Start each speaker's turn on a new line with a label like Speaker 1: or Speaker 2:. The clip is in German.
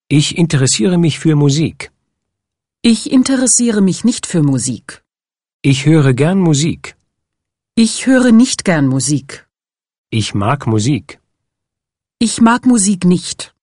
Speaker 1: Ich interessiere mich für Musik.
Speaker 2: Ich interessiere mich nicht für Musik.
Speaker 1: Ich höre gern Musik.
Speaker 2: Ich höre nicht gern Musik.
Speaker 1: Ich mag Musik.
Speaker 2: Ich mag Musik nicht.